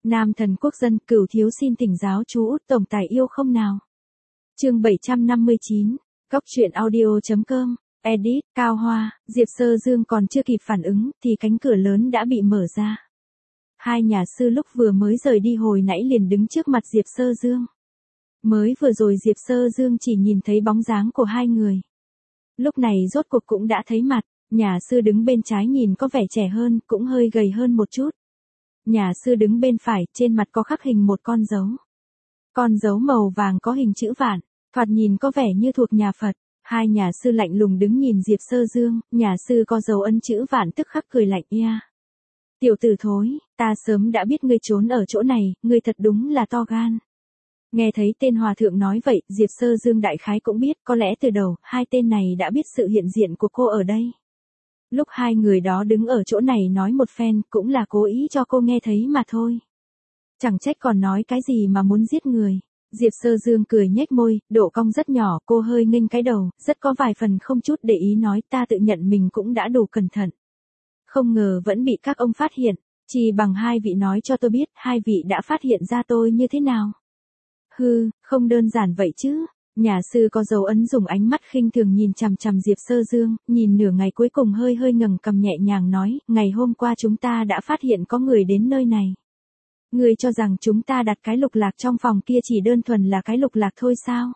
Nam thần quốc dân, Cửu thiếu xin thỉnh giáo chú Út tổng tài yêu không nào. Chương 759, Góc truyện audio.com, edit, Cao Hoa. Diệp Sơ Dương còn chưa kịp phản ứng, thì cánh cửa lớn đã bị mở ra. Hai nhà sư lúc vừa mới rời đi hồi nãy liền đứng trước mặt Diệp Sơ Dương. Mới vừa rồi Diệp Sơ Dương chỉ nhìn thấy bóng dáng của hai người. Lúc này rốt cuộc cũng đã thấy mặt, nhà sư đứng bên trái nhìn có vẻ trẻ hơn, cũng hơi gầy hơn một chút. Nhà sư đứng bên phải, trên mặt có khắc hình một con dấu. Con dấu màu vàng có hình chữ vạn, thoạt nhìn có vẻ như thuộc nhà Phật. Hai nhà sư lạnh lùng đứng nhìn Diệp Sơ Dương, nhà sư có dấu ấn chữ vạn tức khắc cười lạnh nha. Tiểu tử thối, ta sớm đã biết ngươi trốn ở chỗ này, ngươi thật đúng là to gan. Nghe thấy tên hòa thượng nói vậy, Diệp Sơ Dương đại khái cũng biết, có lẽ từ đầu, hai tên này đã biết sự hiện diện của cô ở đây. Lúc hai người đó đứng ở chỗ này nói một phen, cũng là cố ý cho cô nghe thấy mà thôi. Chẳng trách còn nói cái gì mà muốn giết người. Diệp Sơ Dương cười nhếch môi, độ cong rất nhỏ, cô hơi nghênh cái đầu, rất có vài phần không chút để ý nói, ta tự nhận mình cũng đã đủ cẩn thận. Không ngờ vẫn bị các ông phát hiện, chỉ bằng hai vị nói cho tôi biết, hai vị đã phát hiện ra tôi như thế nào. Hừ, không đơn giản vậy chứ. Nhà sư có dấu ấn dùng ánh mắt khinh thường nhìn chằm chằm Diệp Sơ Dương, nhìn nửa ngày cuối cùng hơi hơi ngẩng cằm nhẹ nhàng nói, ngày hôm qua chúng ta đã phát hiện có người đến nơi này. Ngươi cho rằng chúng ta đặt cái lục lạc trong phòng kia chỉ đơn thuần là cái lục lạc thôi sao?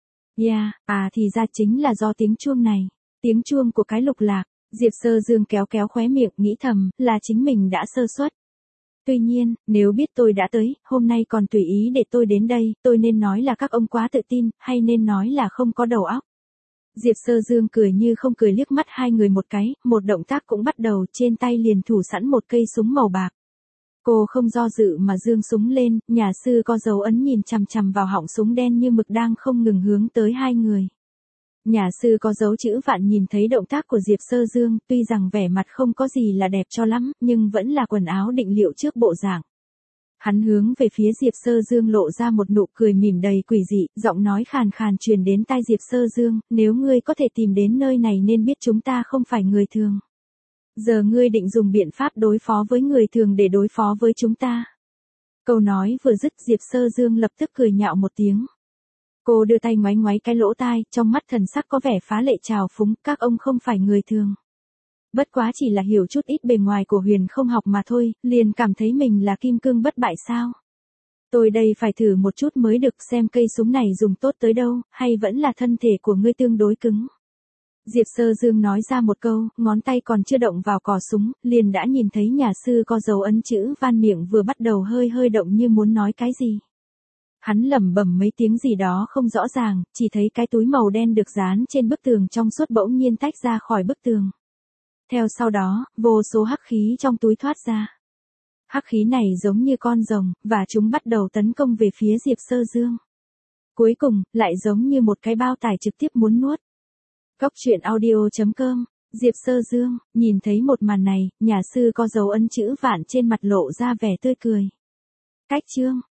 Thì ra chính là do tiếng chuông này, tiếng chuông của cái lục lạc. Diệp Sơ Dương kéo kéo khóe miệng nghĩ thầm, là chính mình đã sơ suất. Tuy nhiên, nếu biết tôi đã tới, hôm nay còn tùy ý để tôi đến đây, tôi nên nói là các ông quá tự tin, hay nên nói là không có đầu óc. Diệp Sơ Dương cười như không cười liếc mắt hai người một cái, một động tác cũng bắt đầu, trên tay liền thủ sẵn một cây súng màu bạc. Cô không do dự mà giương súng lên, nhà sư có dấu ấn nhìn chằm chằm vào họng súng đen như mực đang không ngừng hướng tới hai người. Nhà sư có dấu chữ vạn nhìn thấy động tác của Diệp Sơ Dương, tuy rằng vẻ mặt không có gì là đẹp cho lắm, nhưng vẫn là quần áo định liệu trước bộ dạng. Hắn hướng về phía Diệp Sơ Dương lộ ra một nụ cười mỉm đầy quỷ dị, giọng nói khàn khàn truyền đến tai Diệp Sơ Dương, nếu ngươi có thể tìm đến nơi này nên biết chúng ta không phải người thường. Giờ ngươi định dùng biện pháp đối phó với người thường để đối phó với chúng ta. Câu nói vừa dứt Diệp Sơ Dương lập tức cười nhạo một tiếng. Cô đưa tay ngoáy ngoáy cái lỗ tai, trong mắt thần sắc có vẻ phá lệ trào phúng, các ông không phải người thường. Bất quá chỉ là hiểu chút ít bề ngoài của Huyền không học mà thôi, liền cảm thấy mình là kim cương bất bại sao. Tôi đây phải thử một chút mới được xem cây súng này dùng tốt tới đâu, hay vẫn là thân thể của ngươi tương đối cứng. Diệp Sơ Dương nói ra một câu, ngón tay còn chưa động vào cò súng, liền đã nhìn thấy nhà sư có dấu ấn chữ van miệng vừa bắt đầu hơi hơi động như muốn nói cái gì. Hắn lẩm bẩm mấy tiếng gì đó không rõ ràng, chỉ thấy cái túi màu đen được dán trên bức tường trong suốt bỗng nhiên tách ra khỏi bức tường. Theo sau đó, vô số hắc khí trong túi thoát ra. Hắc khí này giống như con rồng, và chúng bắt đầu tấn công về phía Diệp Sơ Dương. Cuối cùng, lại giống như một cái bao tải trực tiếp muốn nuốt. Góc truyện audio.com, Diệp Sơ Dương, nhìn thấy một màn này, nhà sư có dấu ấn chữ vạn trên mặt lộ ra vẻ tươi cười. Cách chương